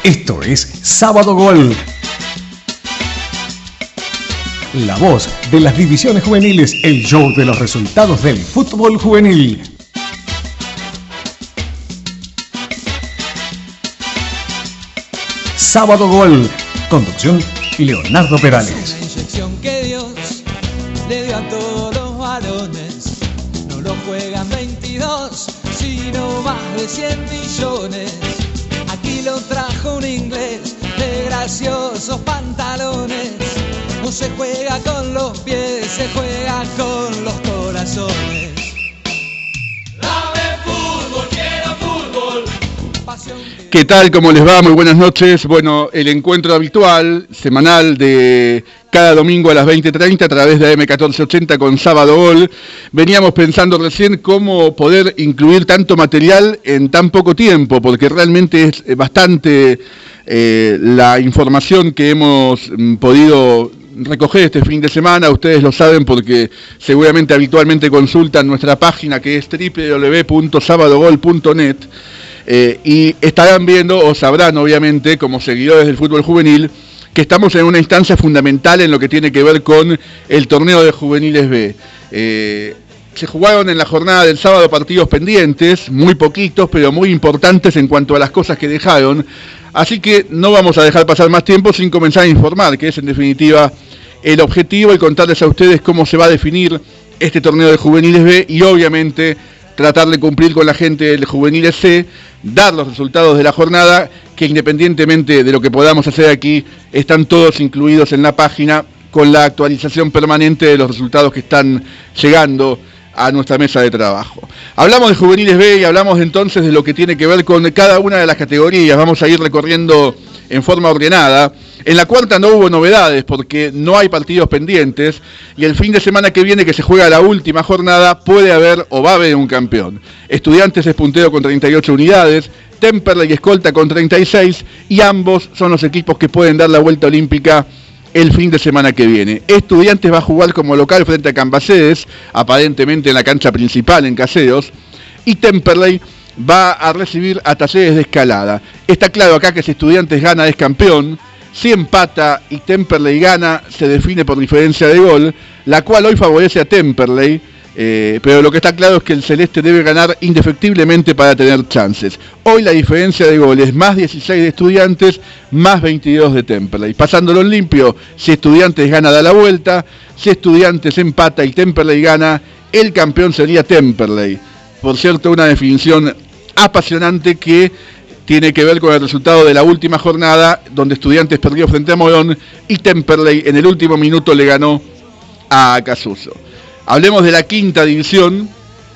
Esto es Sábado Gol. La voz de las divisiones juveniles, el show de los resultados del fútbol juvenil. Sábado Gol. Conducción Leonardo Perales. La inyección que Dios le dio a todos los varones. No lo juegan 22, sino más de 100 millones. Aquí lo trajo un inglés de graciosos pantalones. No se juega con los pies, se juega con los corazones. Dame fútbol, quiero fútbol. ¿Qué tal? ¿Cómo les va? Muy buenas noches. Bueno, el encuentro habitual, semanal de cada domingo a las 20:30 a través de AM1480 con Sábado Gol. Veníamos pensando recién cómo poder incluir tanto material en tan poco tiempo, porque realmente es bastante la información que hemos podido recoger este fin de semana. Ustedes lo saben porque seguramente habitualmente consultan nuestra página, que es www.sabadogol.net. Y estarán viendo o sabrán obviamente como seguidores del fútbol juvenil que estamos en una instancia fundamental en lo que tiene que ver con el torneo de juveniles B. Se jugaron en la jornada del sábado partidos pendientes, muy poquitos pero muy importantes en cuanto a las cosas que dejaron, así que no vamos a dejar pasar más tiempo sin comenzar a informar, que es en definitiva el objetivo, y contarles a ustedes cómo se va a definir este torneo de juveniles B y obviamente tratar de cumplir con la gente del Juveniles C, dar los resultados de la jornada, que independientemente de lo que podamos hacer aquí, están todos incluidos en la página con la actualización permanente de los resultados que están llegando a nuestra mesa de trabajo. Hablamos de Juveniles B y hablamos entonces de lo que tiene que ver con cada una de las categorías. Vamos a ir recorriendo en forma ordenada. En la cuarta no hubo novedades porque no hay partidos pendientes y el fin de semana que viene, que se juega la última jornada, puede haber o va a haber un campeón. Estudiantes es puntero con 38 unidades, Temperley escolta con 36 y ambos son los equipos que pueden dar la vuelta olímpica el fin de semana que viene. Estudiantes va a jugar como local frente a Cambaceres, aparentemente en la cancha principal en Caseros, y Temperley va a recibir a Talleres de Escalada. Está claro acá que si Estudiantes gana es campeón, si empata y Temperley gana se define por diferencia de gol, la cual hoy favorece a Temperley, pero lo que está claro es que el celeste debe ganar indefectiblemente para tener chances. Hoy la diferencia de gol es más 16 de Estudiantes, más 22 de Temperley. Pasándolo en limpio, si Estudiantes gana da la vuelta, si Estudiantes empata y Temperley gana, el campeón sería Temperley. Por cierto, una definición apasionante que tiene que ver con el resultado de la última jornada, donde Estudiantes perdió frente a Morón y Temperley en el último minuto le ganó a Acasuso. Hablemos de la quinta división,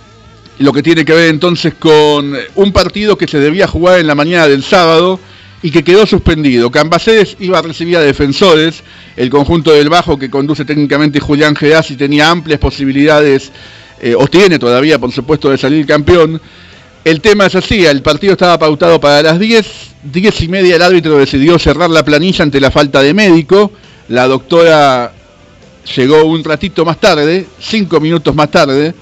lo que tiene que ver entonces con un partido que se debía jugar en la mañana del sábado y que quedó suspendido. Cambaceres iba a recibir a Defensores, el conjunto del Bajo que conduce técnicamente Julián Gedas y tenía amplias posibilidades, o tiene todavía por supuesto, de salir campeón. El tema es así, el partido estaba pautado para las 10:30, el árbitro decidió cerrar la planilla ante la falta de médico. La doctora llegó un ratito más tarde, 5 minutos más tarde,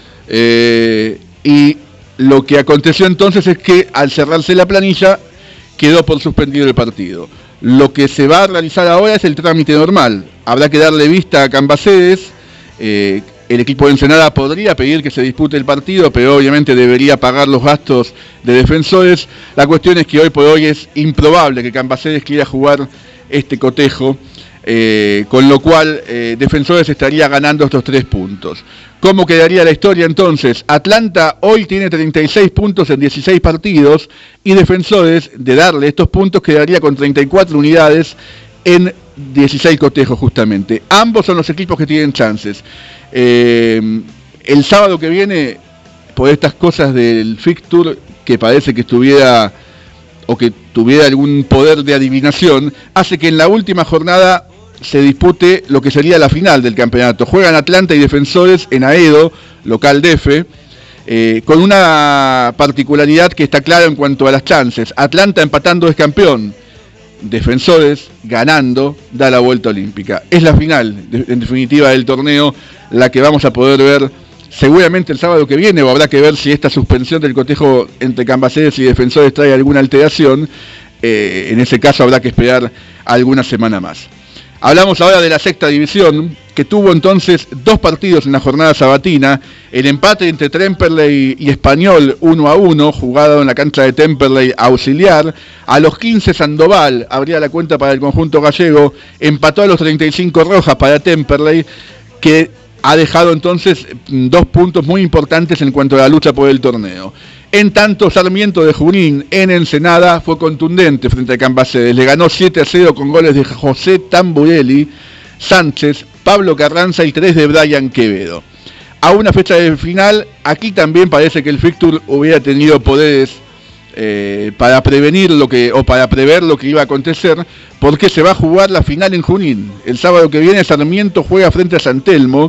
y lo que aconteció entonces es que al cerrarse la planilla quedó por suspendido el partido. Lo que se va a realizar ahora es el trámite normal, habrá que darle vista a Cambaceres. El equipo de Ensenada podría pedir que se dispute el partido, pero obviamente debería pagar los gastos de Defensores. La cuestión es que hoy por hoy es improbable que Cambaceres quiera jugar este cotejo, con lo cual Defensores estaría ganando estos 3 puntos. ¿Cómo quedaría la historia entonces? Atlanta hoy tiene 36 puntos en 16 partidos y Defensores, de darle estos puntos, quedaría con 34 unidades en 16 cotejos justamente. Ambos son los equipos que tienen chances. El sábado que viene, por estas cosas del fixture que parece que estuviera o que tuviera algún poder de adivinación, hace que en la última jornada se dispute lo que sería la final del campeonato. Juegan Atlanta y Defensores en Aedo, local DF, con una particularidad que está clara en cuanto a las chances. Atlanta empatando es campeón, Defensores ganando da la vuelta olímpica. Es la final, en definitiva, del torneo, la que vamos a poder ver seguramente el sábado que viene, o habrá que ver si esta suspensión del cotejo entre Cambaceres y Defensores trae alguna alteración. en ese caso habrá que esperar alguna semana más. Hablamos ahora de la sexta división, que tuvo entonces 2 partidos en la jornada sabatina, el empate entre Temperley y Español 1-1, jugado en la cancha de Temperley Auxiliar. A los 15 Sandoval abría la cuenta para el conjunto gallego, empató a los 35 Rojas para Temperley, que ha dejado entonces 2 puntos muy importantes en cuanto a la lucha por el torneo. En tanto, Sarmiento de Junín en Ensenada fue contundente frente a Cambaceres. Le ganó 7-0 con goles de José Tamburelli, Sánchez, Pablo Carranza y 3 de Brian Quevedo. A una fecha de final, aquí también parece que el fixture hubiera tenido poderes para prevenir para prever lo que iba a acontecer, porque se va a jugar la final en Junín. El sábado que viene Sarmiento juega frente a San Telmo,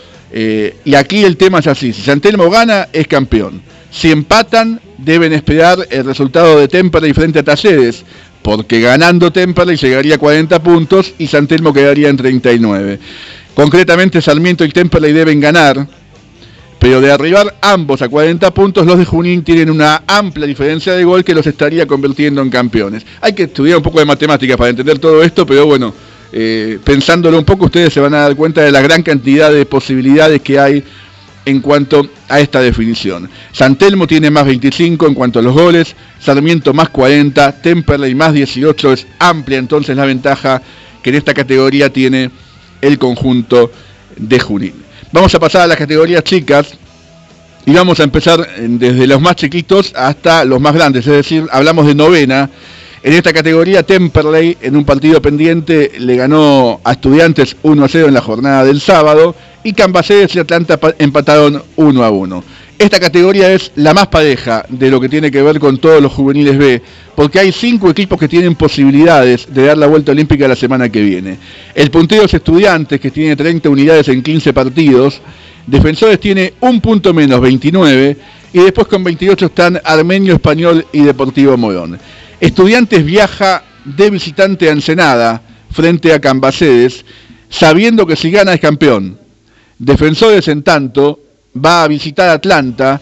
y aquí el tema es así: si San Telmo gana, es campeón. Si empatan, deben esperar el resultado de Temperley frente a Talleres, porque ganando Temperley llegaría a 40 puntos y San Telmo quedaría en 39. Concretamente, Sarmiento y Temperley deben ganar, pero de arribar ambos a 40 puntos, los de Junín tienen una amplia diferencia de gol que los estaría convirtiendo en campeones. Hay que estudiar un poco de matemáticas para entender todo esto, pero bueno, pensándolo un poco, ustedes se van a dar cuenta de la gran cantidad de posibilidades que hay en cuanto a esta definición. San Telmo tiene más 25 en cuanto a los goles, Sarmiento más 40, Temperley más 18, es amplia entonces la ventaja que en esta categoría tiene el conjunto de Junín. Vamos a pasar a las categorías chicas y vamos a empezar desde los más chiquitos hasta los más grandes, es decir, hablamos de novena. En esta categoría, Temperley, en un partido pendiente, le ganó a Estudiantes 1-0 en la jornada del sábado, y Cambaceres y Atlanta empataron 1-1. Esta categoría es la más pareja de lo que tiene que ver con todos los juveniles B, porque hay 5 equipos que tienen posibilidades de dar la vuelta olímpica la semana que viene. El puntero es Estudiantes, que tiene 30 unidades en 15 partidos. Defensores tiene un punto menos, 29, y después con 28 están Armenio, Español y Deportivo Morón. Estudiantes viaja de visitante a Ensenada frente a Cambaceres, sabiendo que si gana es campeón. Defensores, en tanto, va a visitar Atlanta,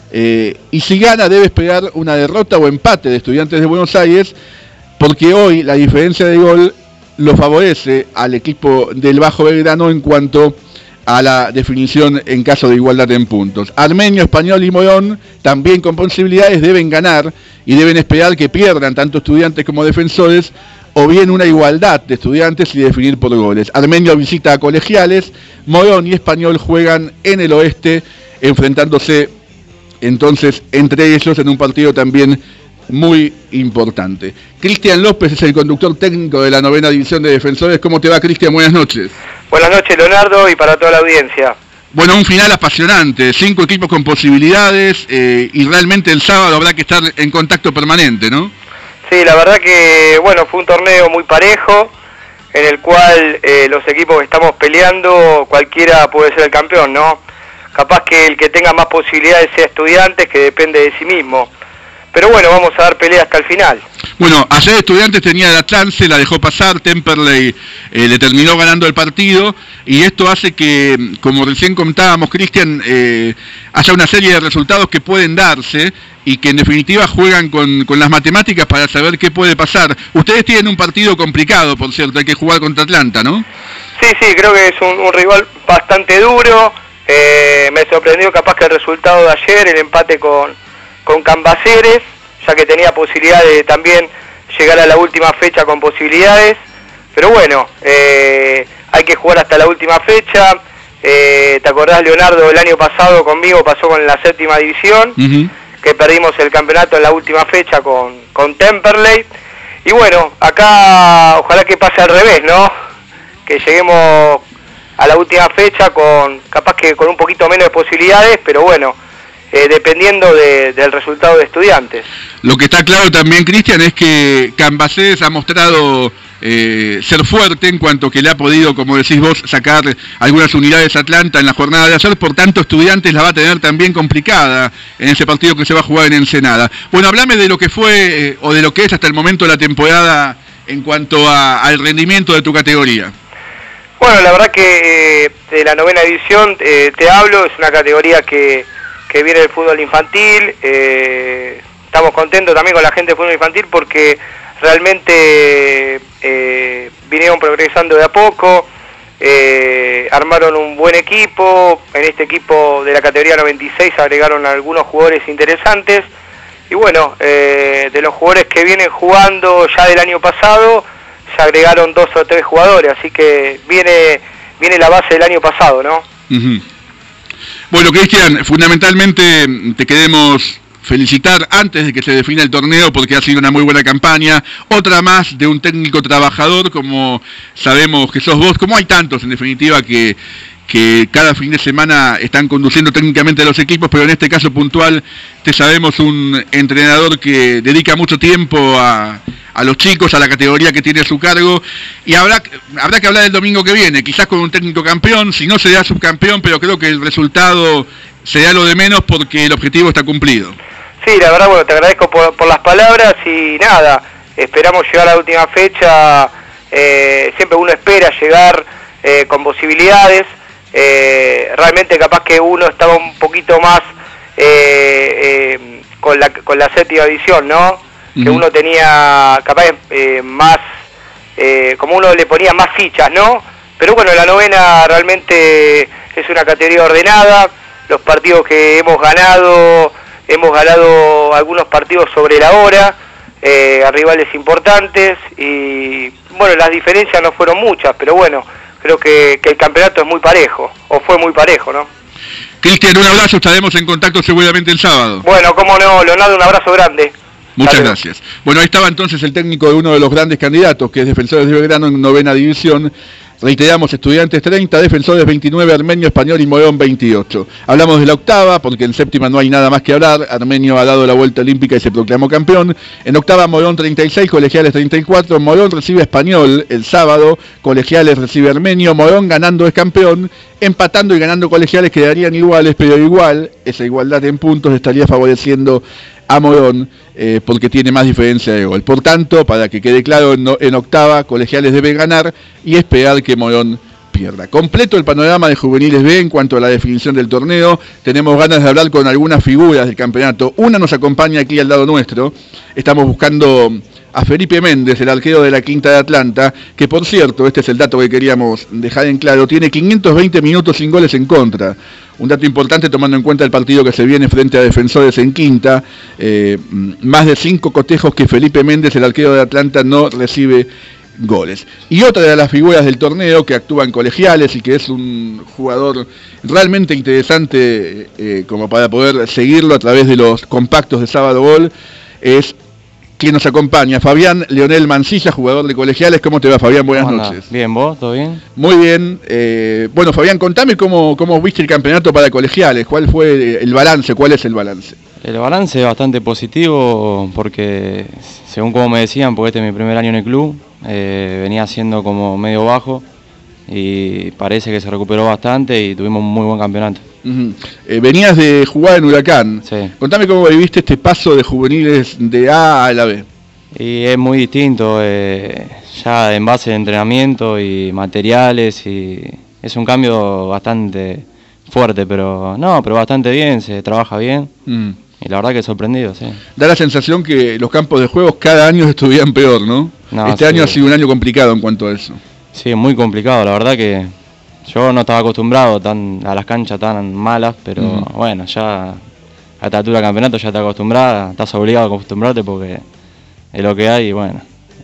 y si gana debe esperar una derrota o empate de Estudiantes de Buenos Aires, porque hoy la diferencia de gol lo favorece al equipo del Bajo Belgrano en cuanto a la definición en caso de igualdad en puntos. Armenio, Español y Morón, también con posibilidades, deben ganar y deben esperar que pierdan tanto Estudiantes como Defensores, o bien una igualdad de Estudiantes y definir por goles. Armenio visita a Colegiales, Morón y Español juegan en el oeste, enfrentándose entonces entre ellos en un partido también muy importante. Cristian López es el conductor técnico de la novena división de Defensores. ¿Cómo te va, Cristian? Buenas noches. Buenas noches, Leonardo, y para toda la audiencia. Bueno, un final apasionante, 5 equipos con posibilidades, y realmente el sábado habrá que estar en contacto permanente, ¿no? Sí, la verdad que, bueno, fue un torneo muy parejo, en el cual los equipos que estamos peleando, cualquiera puede ser el campeón, ¿no? Capaz que el que tenga más posibilidades sea Estudiantes, que depende de sí mismo. Pero bueno, vamos a dar pelea hasta el final. Bueno, ayer Estudiantes tenía la chance, la dejó pasar, Temperley le terminó ganando el partido, y esto hace que, como recién contábamos, Cristian, haya una serie de resultados que pueden darse y que en definitiva juegan con las matemáticas para saber qué puede pasar. Ustedes tienen un partido complicado, por cierto, hay que jugar contra Atlanta, ¿no? Sí, creo que es un rival bastante duro. Me sorprendió capaz que el resultado de ayer, el empate con Cambaceres, ya que tenía posibilidad de también llegar a la última fecha con posibilidades, pero bueno, hay que jugar hasta la última fecha. ¿Te acordás, Leonardo, el año pasado conmigo pasó con la séptima división? Que perdimos el campeonato en la última fecha con Temperley, y bueno, acá ojalá que pase al revés, ¿no? Que lleguemos a la última fecha capaz que con un poquito menos de posibilidades, pero bueno, dependiendo del resultado de Estudiantes. Lo que está claro también, Cristian, es que Cambaceres ha mostrado ser fuerte en cuanto que le ha podido, como decís vos, sacar algunas unidades a Atlanta en la jornada de ayer, por tanto Estudiantes la va a tener también complicada en ese partido que se va a jugar en Ensenada. Bueno, hablame de lo que fue o de lo que es hasta el momento la temporada en cuanto al rendimiento de tu categoría. Bueno, la verdad que de la novena división te hablo, es una categoría que viene del fútbol infantil. Estamos contentos también con la gente del fútbol infantil porque realmente vinieron progresando de a poco, armaron un buen equipo. En este equipo de la categoría 96 agregaron algunos jugadores interesantes, y bueno, de los jugadores que vienen jugando ya del año pasado, se agregaron 2 o 3 jugadores, así que viene la base del año pasado, ¿no? Bueno, Cristian, fundamentalmente te queremos felicitar antes de que se defina el torneo, porque ha sido una muy buena campaña, otra más de un técnico trabajador, como sabemos que sos vos, como hay tantos en definitiva que cada fin de semana están conduciendo técnicamente a los equipos, pero en este caso puntual te sabemos un entrenador que dedica mucho tiempo a los chicos, a la categoría que tiene a su cargo, y habrá que hablar el domingo que viene, quizás con un técnico campeón, si no será subcampeón, pero creo que el resultado será lo de menos porque el objetivo está cumplido. Sí, la verdad, bueno, te agradezco por las palabras, y nada, esperamos llegar a la última fecha. Siempre uno espera llegar con posibilidades. Realmente capaz que uno estaba un poquito más con la séptima división, ¿no? Que uno tenía capaz más, como uno le ponía más fichas, ¿no? Pero bueno, la novena realmente es una categoría ordenada. Los partidos que hemos ganado algunos partidos sobre la hora, a rivales importantes, y bueno, las diferencias no fueron muchas, pero bueno, creo que el campeonato es muy parejo, o fue muy parejo, ¿no? Cristian, un abrazo, estaremos en contacto seguramente el sábado. Bueno, cómo no, Leonardo, un abrazo grande. Muchas gracias. Bueno, ahí estaba entonces el técnico de uno de los grandes candidatos, que es Defensores de Belgrano en novena división. Reiteramos, Estudiantes 30, Defensores 29, Armenio, Español y Morón 28. Hablamos de la octava, porque en séptima no hay nada más que hablar. Armenio ha dado la vuelta olímpica y se proclamó campeón. En octava, Morón 36, Colegiales 34. Morón recibe Español el sábado, Colegiales recibe Armenio. Morón ganando es campeón, empatando y ganando Colegiales quedarían iguales, pero igual, esa igualdad en puntos estaría favoreciendo a Morón, porque tiene más diferencia de gol. Por tanto, para que quede claro, en octava, Colegiales debe ganar y esperar que Morón pierda. Completo el panorama de Juveniles B en cuanto a la definición del torneo. Tenemos ganas de hablar con algunas figuras del campeonato. Una nos acompaña aquí al lado nuestro. Estamos buscando a Felipe Méndez, el arquero de la Quinta de Atlanta, que por cierto, este es el dato que queríamos dejar en claro, tiene 520 minutos sin goles en contra. Un dato importante tomando en cuenta el partido que se viene frente a Defensores en Quinta. Más de 5 cotejos que Felipe Méndez, el arquero de Atlanta, no recibe goles. Y otra de las figuras del torneo que actúa en Colegiales y que es un jugador realmente interesante como para poder seguirlo a través de los compactos de Sábado Gol, es quien nos acompaña, Fabián Leonel Mancilla, jugador de Colegiales. ¿Cómo te va, Fabián? Buenas noches. Bien, ¿vos? ¿Todo bien? Muy bien. Bueno, Fabián, contame cómo viste el campeonato para Colegiales. ¿Cuál fue el balance? ¿Cuál es el balance? El balance es bastante positivo porque, según como me decían, porque este es mi primer año en el club, venía siendo como medio bajo y parece que se recuperó bastante y tuvimos un muy buen campeonato. Venías de jugar en Huracán. Sí. Contame cómo viviste este paso de juveniles de A a la B. Y es muy distinto, ya en base de entrenamiento y materiales, y es un cambio bastante fuerte, pero bastante bien, se trabaja bien. Y la verdad que sorprendido, sí. Da la sensación que los campos de juegos cada año estuvieran peor, ¿no? Este año ha sido un año complicado en cuanto a eso. Sí, muy complicado, la verdad que yo no estaba acostumbrado a las canchas tan malas, pero bueno, ya a esta altura del campeonato ya estás acostumbrada, estás obligado a acostumbrarte porque es lo que hay y bueno.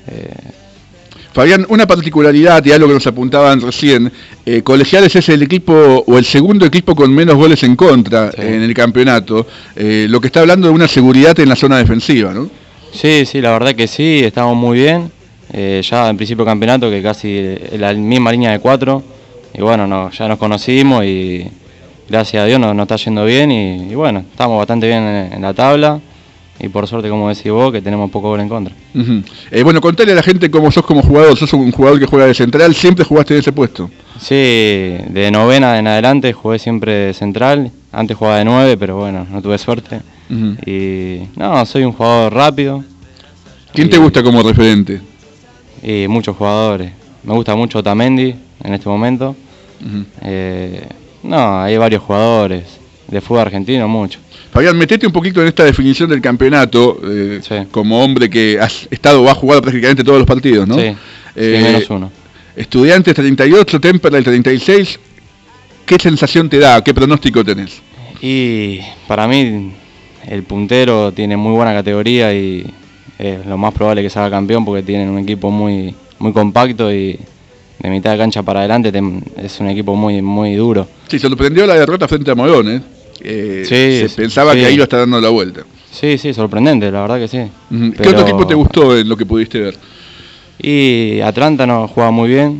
Fabián, una particularidad y algo que nos apuntaban recién, Colegiales es el equipo o el segundo equipo con menos goles en contra en el campeonato, lo que está hablando de una seguridad en la zona defensiva, ¿no? Sí, la verdad que sí, estamos muy bien, ya en principio del campeonato que casi en la misma línea de 4, y bueno, ya nos conocimos y gracias a Dios nos está yendo bien y bueno, estamos bastante bien en la tabla. Y por suerte, como decís vos, que tenemos poco gol en contra. Bueno, contale a la gente cómo sos como jugador. Sos un jugador que juega de central, ¿siempre jugaste en ese puesto? Sí, de novena en adelante jugué siempre de central. Antes jugaba de 9, pero bueno, no tuve suerte. Y soy un jugador rápido. ¿Quién te gusta como referente? Y muchos jugadores. Me gusta mucho Otamendi en este momento. Hay varios jugadores. fútbol argentino, mucho. Fabián, metete un poquito en esta definición del campeonato, Sí. como hombre que has estado o has jugado prácticamente todos los partidos, ¿no? Sí, menos uno. Estudiantes 38, Temperley 36, ¿qué sensación te da? ¿Qué pronóstico tenés? Y para mí el puntero tiene muy buena categoría y es lo más probable que salga campeón porque tienen un equipo muy, muy compacto y de mitad de cancha para adelante es un equipo muy, muy duro. Sí, sorprendió la derrota frente a Morón, ¿eh? Se pensaba que ahí iba a estar dando la vuelta. Sí, sorprendente, la verdad que sí. ¿Qué otro equipo te gustó en lo que pudiste ver? Y Atlanta no jugaba muy bien,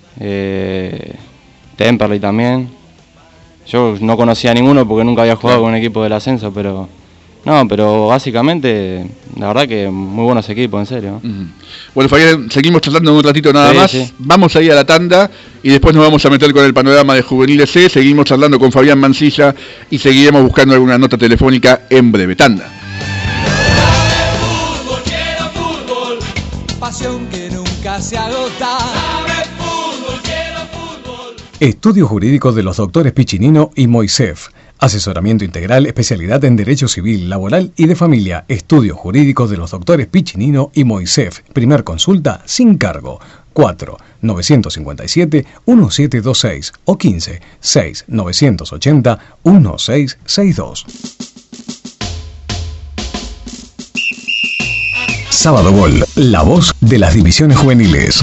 Temperley también. Yo no conocía a ninguno porque nunca había jugado con un equipo del ascenso, pero básicamente, la verdad que muy buenos equipos, en serio. Bueno, Fabián, seguimos charlando un ratito nada más. Sí. Vamos ahí a la tanda y después nos vamos a meter con el panorama de Juveniles C. Seguimos charlando con Fabián Mancilla y seguiremos buscando alguna nota telefónica en breve. Tanda. Quiero fútbol, pasión que nunca se agota. Estudio Jurídico de los doctores Piccinino y Moisef. Asesoramiento integral, especialidad en Derecho Civil, Laboral y de Familia. Estudio Jurídico de los doctores Piccinino y Moisef. Primer consulta sin cargo. 4-957-1726 o 15-6-980-1662. Sábado Gol, la voz de las divisiones juveniles.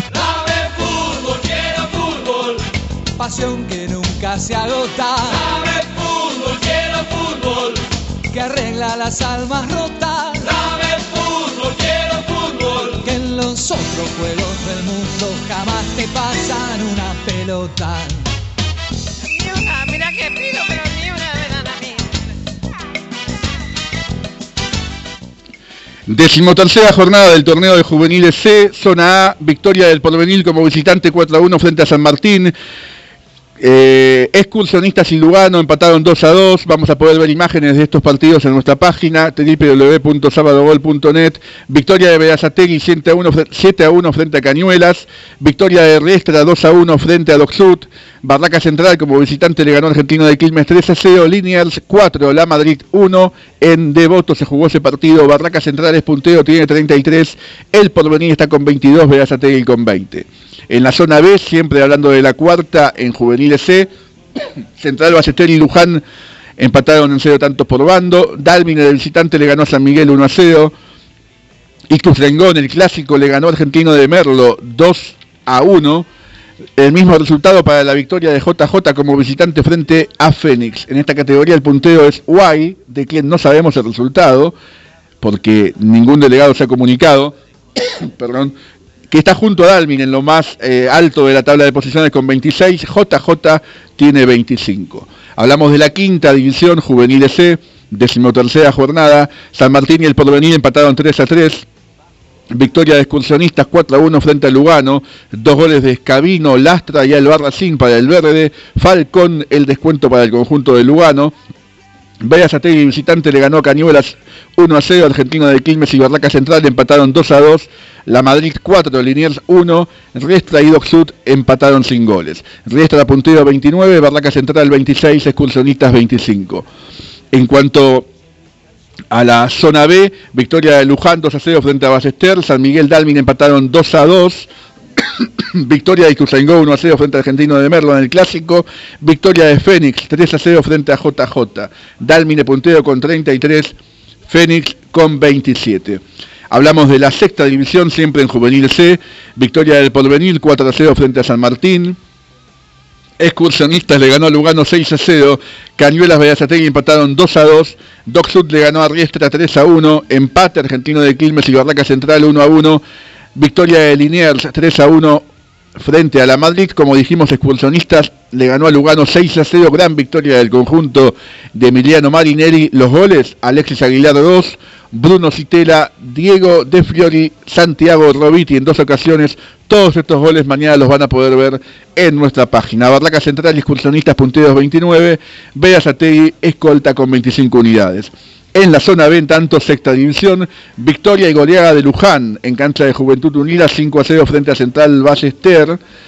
Pasión que nunca se agota. Dame fútbol, quiero fútbol, que arregla las almas rotas. Dame fútbol, quiero fútbol, que en los otros juegos del mundo jamás te pasan una pelota. Ni una, mira que pido, pero ni una me dan a mí. 13ª jornada del torneo de Juveniles C, zona A, victoria del Porvenir como visitante 4-1 frente a San Martín. Excursionistas y Lugano empataron 2-2. Vamos a poder ver imágenes de estos partidos en nuestra página www.sabadogol.net. Victoria de Berazategui 7-1 frente a Cañuelas. Victoria de Riestra 2-1 frente a Docsud. Barraca Central como visitante le ganó Argentino de Quilmes 3-0. Liniers 4, La Madrid 1. En Devoto se jugó ese partido. Barraca Central es puntero, tiene 33. El Porvenir está con 22, Berazategui con 20. En la zona B, siempre hablando de la cuarta, en Juveniles C, Central Ballester y Luján empataron en 0 tantos por bando. Dálmine de visitante le ganó a San Miguel 1-0. Ituzaingó, el clásico, le ganó a Argentino de Merlo 2-1. El mismo resultado para la victoria de JJ como visitante frente a Fénix. En esta categoría el puntero es Uay, de quien no sabemos el resultado, porque ningún delegado se ha comunicado. Perdón. Que está junto a Dalmin en lo más alto de la tabla de posiciones con 26, JJ tiene 25. Hablamos de la quinta división, Juveniles C, 13ª jornada, San Martín y el Porvenir empataron 3-3, victoria de Excursionistas 4-1 frente a Lugano, 2 goles de Escabino, Lastra y Albarracín para el verde, Falcón el descuento para el conjunto de Lugano. Berazategui visitante le ganó a Cañuelas 1-0, Argentino de Quilmes y Barraca Central empataron 2-2, La Madrid 4, Liniers 1, Riestra y Docsud empataron sin goles. Riestra puntero 29, Barraca Central 26, Excursionistas 25. En cuanto a la zona B, victoria de Luján 2-0 frente a Ballester, San Miguel Dálmine empataron 2-2. Victoria de Ituzaingó 1-0 frente a Argentino de Merlo en el clásico. Victoria de Fénix 3-0 frente a JJ. Dálmine puntero con 33, Fénix con 27. Hablamos de la sexta división, siempre en Juvenil C. Victoria del Porvenir 4-0 frente a San Martín. Excursionistas le ganó a Lugano 6-0. Cañuelas Berazategui empataron 2-2. Docsud le ganó a Riestra 3-1. Empate Argentino de Quilmes y Barraca Central 1-1. Victoria de Liniers 3-1 frente a La Madrid. Como dijimos, Excursionistas le ganó a Lugano 6-0. Gran victoria del conjunto de Emiliano Marinelli. Los goles: Alexis Aguilar 2, Bruno Citela, Diego De Fiori, Santiago Robiti en 2 ocasiones. Todos estos goles mañana los van a poder ver en nuestra página. Barraca Central y Excursionistas punteros 29. Berazategui escolta con 25 unidades. En la zona B, en tanto, sexta división, victoria y goleada de Luján en cancha de Juventud Unida 5-0 frente a Central Ballester.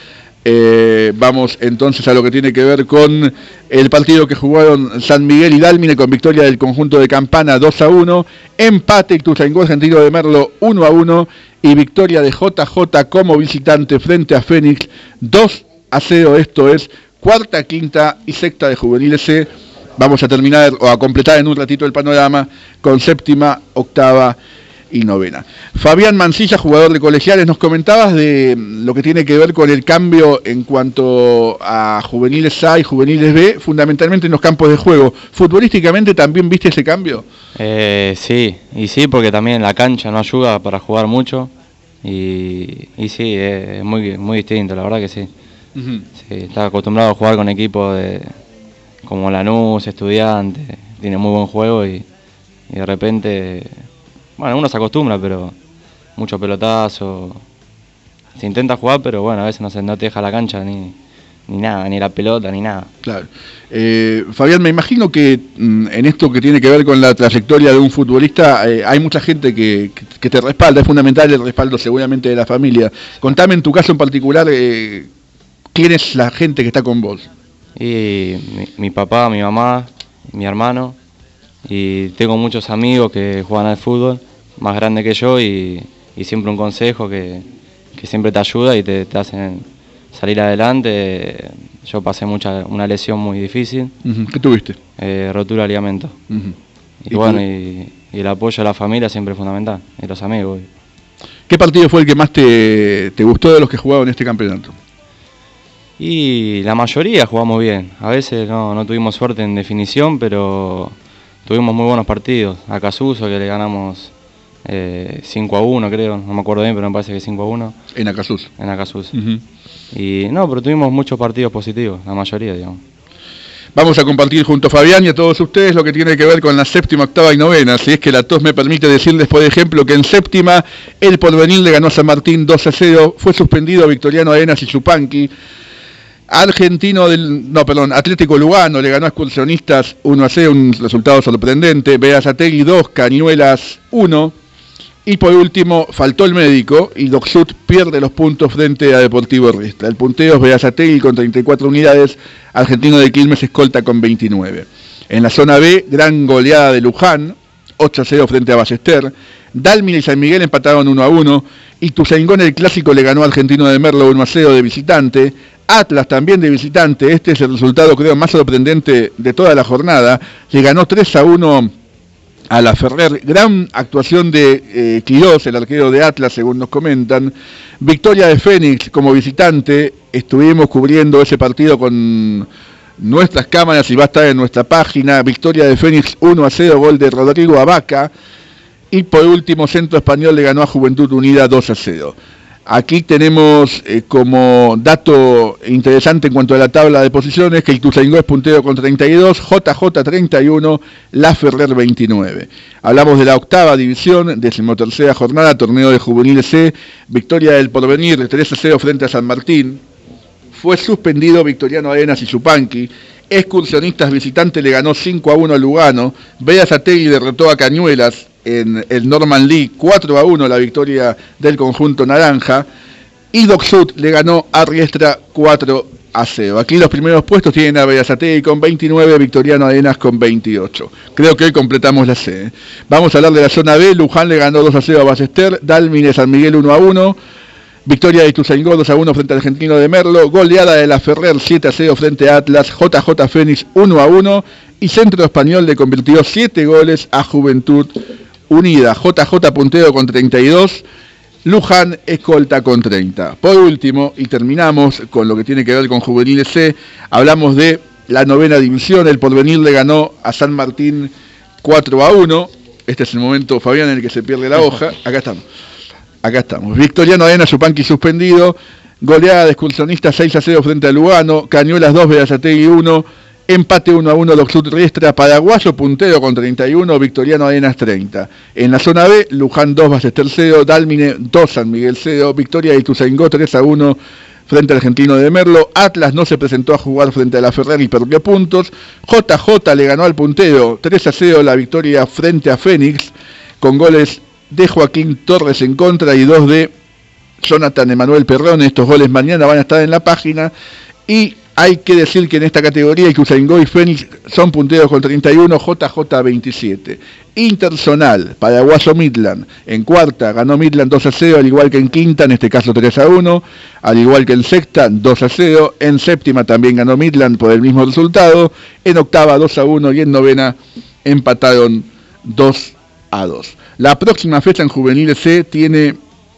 Vamos entonces a lo que tiene que ver con el partido que jugaron San Miguel y Dálmine, con victoria del conjunto de Campana 2-1, empate Ituzaingó Argentino de Merlo 1-1 y victoria de JJ como visitante frente a Fénix 2-0. Esto es cuarta, quinta y sexta de Juveniles C. Vamos a terminar o a completar en un ratito el panorama con séptima, octava y novena. Fabián Mancilla, jugador de Colegiales, nos comentabas de lo que tiene que ver con el cambio en cuanto a Juveniles A y Juveniles B, fundamentalmente en los campos de juego. ¿Futbolísticamente también viste ese cambio? Sí, porque también la cancha no ayuda para jugar mucho y sí, es muy distinto, la verdad que sí. Uh-huh. Sí, estaba acostumbrado a jugar con equipos como Lanús, Estudiantes, tiene muy buen juego y de repente... Bueno, uno se acostumbra, pero mucho pelotazo. Se intenta jugar, pero bueno, a veces no te deja la cancha ni nada, ni la pelota, ni nada. Claro. Fabián, me imagino que en esto que tiene que ver con la trayectoria de un futbolista, hay mucha gente que te respalda, es fundamental el respaldo seguramente de la familia. Contame en tu caso en particular, ¿quién es la gente que está con vos? Y mi papá, mi mamá, mi hermano. Y tengo muchos amigos que juegan al fútbol, más grandes que yo, y siempre un consejo que siempre te ayuda y te hacen salir adelante. Yo pasé una lesión muy difícil. Uh-huh. ¿Qué tuviste? Rotura de ligamento. Uh-huh. Y bueno, y el apoyo de la familia siempre es fundamental, y los amigos. ¿Qué partido fue el que más te gustó de los que jugaban en este campeonato? Y la mayoría jugamos bien. A veces no tuvimos suerte en definición, pero... Tuvimos muy buenos partidos. A Acasuso, que le ganamos 5-1, creo. No me acuerdo bien, pero me parece que 5-1. En Acasuso. En Acasuso. Uh-huh. Y pero tuvimos muchos partidos positivos, la mayoría, digamos. Vamos a compartir junto a Fabián y a todos ustedes lo que tiene que ver con la séptima, octava y novena. Si es que la tos me permite decirles, por ejemplo, que en séptima el Porvenir le ganó a San Martín 2-0. Fue suspendido Victoriano Arenas y Chupanqui. Atlético Lugano le ganó a Excursionistas 1-0, un resultado sorprendente. Berazategui 2, Cañuelas 1. Y por último, faltó el médico y Docsud pierde los puntos frente a Deportivo Riestra. El punteo es Berazategui con 34 unidades, Argentino de Quilmes escolta con 29. En la zona B, gran goleada de Luján, 8-0 frente a Ballester. Dálmine y San Miguel empataron 1-1. Ituzaingó en el clásico le ganó a Argentino de Merlo 1-0 de visitante. Atlas también de visitante, este es el resultado creo más sorprendente de toda la jornada, le ganó 3-1 a la Ferrer, gran actuación de Quirós, el arquero de Atlas según nos comentan, victoria de Fénix como visitante, estuvimos cubriendo ese partido con nuestras cámaras y va a estar en nuestra página, victoria de Fénix 1-0, gol de Rodrigo Abaca, y por último Centro Español le ganó a Juventud Unida 2-0. Aquí tenemos como dato interesante en cuanto a la tabla de posiciones que Ituzaingó es puntero con 32, JJ 31, La Ferrer 29. Hablamos de la octava división, 13ª jornada, torneo de Juveniles C, victoria del Porvenir 3-0 frente a San Martín. Fue suspendido Victoriano Arenas y Chupanqui. Excursionistas visitante le ganó 5-1 a Lugano. Berazategui derrotó a Cañuelas en el Norman League 4-1 la victoria del conjunto naranja. Y Docsud le ganó a Riestra 4-0. Aquí los primeros puestos tienen a Berazategui con 29, Victoriano Arenas con 28. Creo que hoy completamos la C. Vamos a hablar de la zona B. Luján le ganó 2-0 a Ballester. Dálmine San Miguel 1-1. Victoria de Ituzaingó 2-1 frente al Argentino de Merlo. Goleada de la Ferrer 7-0 frente a Atlas. JJ Fénix 1-1. Y Centro Español le convirtió 7 goles a Juventud Unida. JJ puntero con 32. Luján escolta con 30. Por último, y terminamos con lo que tiene que ver con Juveniles C, hablamos de la novena división. El Porvenir le ganó a San Martín 4-1. Este es el momento, Fabián, en el que se pierde la hoja. Acá estamos. Victoriano Arenas, Chupanqui suspendido. Goleada de Excursionistas 6-0 frente a Lugano. Cañuelas 2, Berazategui 1. Empate 1-1 Docsud Riestra. Paraguayo puntero con 31. Victoriano Arenas 30. En la zona B, Luján 2, Ballester 0. Dálmine 2, San Miguel 0. Victoria de Ituzaingó 3-1 frente al Argentino de Merlo. Atlas no se presentó a jugar frente a la Ferrer y perdió puntos. JJ le ganó al puntero 3-0 la victoria frente a Fénix, con goles de Joaquín Torres en contra y 2 de Jonathan Emanuel Perrón. Estos goles mañana van a estar en la página. Y hay que decir que en esta categoría Ituzaingó y Fénix son punteros con 31, JJ 27. Interzonal, Paraguaso Midland. En cuarta ganó Midland 2-0, al igual que en quinta, en este caso 3-1. Al igual que en sexta, 2-0. En séptima también ganó Midland por el mismo resultado. En octava 2-1 y en novena empataron 2-2. La próxima fecha en Juveniles C tiene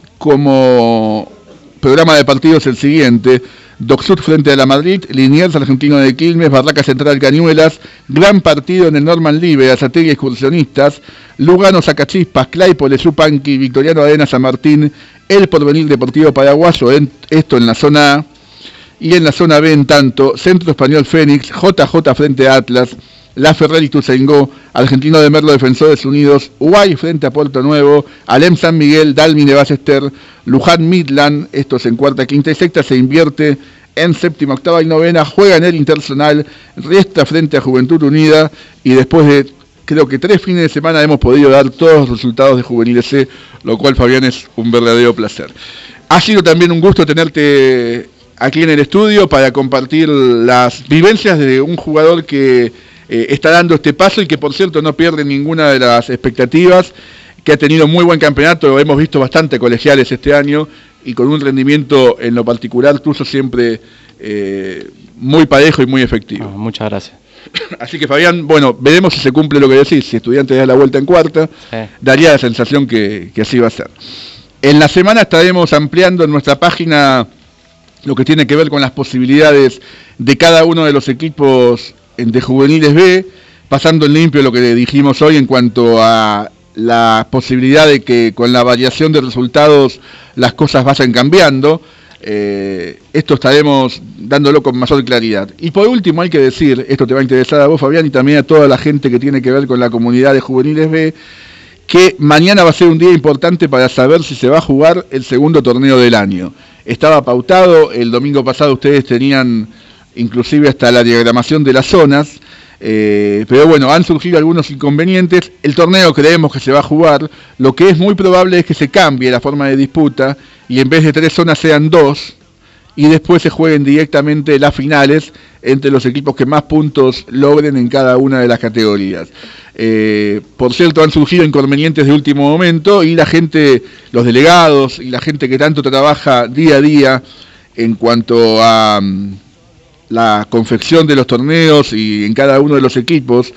como programa de partidos el siguiente: Doc Sud frente a la Madrid, Liniers Argentino de Quilmes, Barraca Central Cañuelas, gran partido en el Norman Libre, Azategui Excursionistas, Lugano Sacachispas, Claypole Yupanqui, Victoriano Arena San Martín, El Porvenir Deportivo Paraguaso, esto en la zona A, y en la zona B en tanto, Centro Español Fénix, JJ frente a Atlas, La Ferrer Ituzaingó, Argentino de Merlo Defensores Unidos, Uruguay frente a Puerto Nuevo, Alem San Miguel, Dalmi de Ballester, Luján Midland, estos en cuarta, quinta y sexta, se invierte en séptima, octava y novena, juega en el Interzonal, resta frente a Juventud Unida, y después de creo que 3 fines de semana hemos podido dar todos los resultados de Juveniles C, lo cual, Fabián, es un verdadero placer. Ha sido también un gusto tenerte aquí en el estudio para compartir las vivencias de un jugador que está dando este paso y que, por cierto, no pierde ninguna de las expectativas, que ha tenido muy buen campeonato. Hemos visto bastante colegiales este año y con un rendimiento en lo particular tuyo siempre muy parejo y muy efectivo. Muchas gracias. Así que, Fabián, bueno, veremos si se cumple lo que decís. Si Estudiantes da la vuelta en cuarta, daría la sensación que así va a ser. En la semana estaremos ampliando en nuestra página lo que tiene que ver con las posibilidades de cada uno de los equipos de Juveniles B, pasando en limpio lo que dijimos hoy en cuanto a la posibilidad de que con la variación de resultados las cosas vayan cambiando. Esto estaremos dándolo con mayor claridad. Y por último hay que decir, esto te va a interesar a vos, Fabián, y también a toda la gente que tiene que ver con la comunidad de Juveniles B, que mañana va a ser un día importante para saber si se va a jugar el segundo torneo del año. Estaba pautado, el domingo pasado ustedes tenían inclusive hasta la diagramación de las zonas, pero bueno, han surgido algunos inconvenientes. El torneo creemos que se va a jugar, lo que es muy probable es que se cambie la forma de disputa y en vez de 3 zonas sean 2 y después se jueguen directamente las finales entre los equipos que más puntos logren en cada una de las categorías. Por cierto, han surgido inconvenientes de último momento y la gente, los delegados y la gente que tanto trabaja día a día en cuanto a la confección de los torneos y en cada uno de los equipos,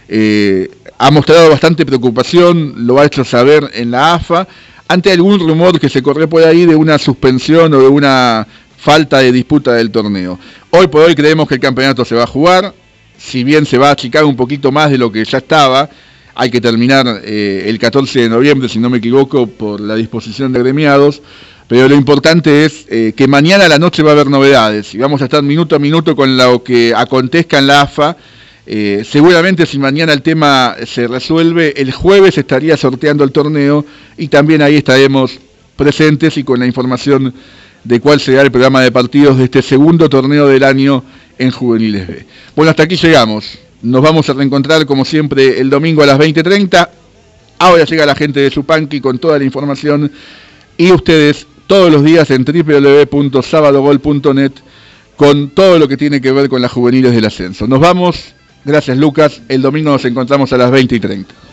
ha mostrado bastante preocupación, lo ha hecho saber en la AFA, ante algún rumor que se corre por ahí de una suspensión o de una falta de disputa del torneo. Hoy por hoy creemos que el campeonato se va a jugar, si bien se va a achicar un poquito más de lo que ya estaba. Hay que terminar el 14 de noviembre, si no me equivoco, por la disposición de agremiados. Pero lo importante es que mañana a la noche va a haber novedades y vamos a estar minuto a minuto con lo que acontezca en la AFA. Seguramente si mañana el tema se resuelve, el jueves estaría sorteando el torneo y también ahí estaremos presentes y con la información de cuál será el programa de partidos de este segundo torneo del año en Juveniles B. Bueno, hasta aquí llegamos. Nos vamos a reencontrar como siempre el domingo a las 20:30. Ahora llega la gente de Yupanqui con toda la información y ustedes todos los días en www.sabadogol.net con todo lo que tiene que ver con las juveniles del ascenso. Nos vamos, gracias Lucas, el domingo nos encontramos a las 20:30.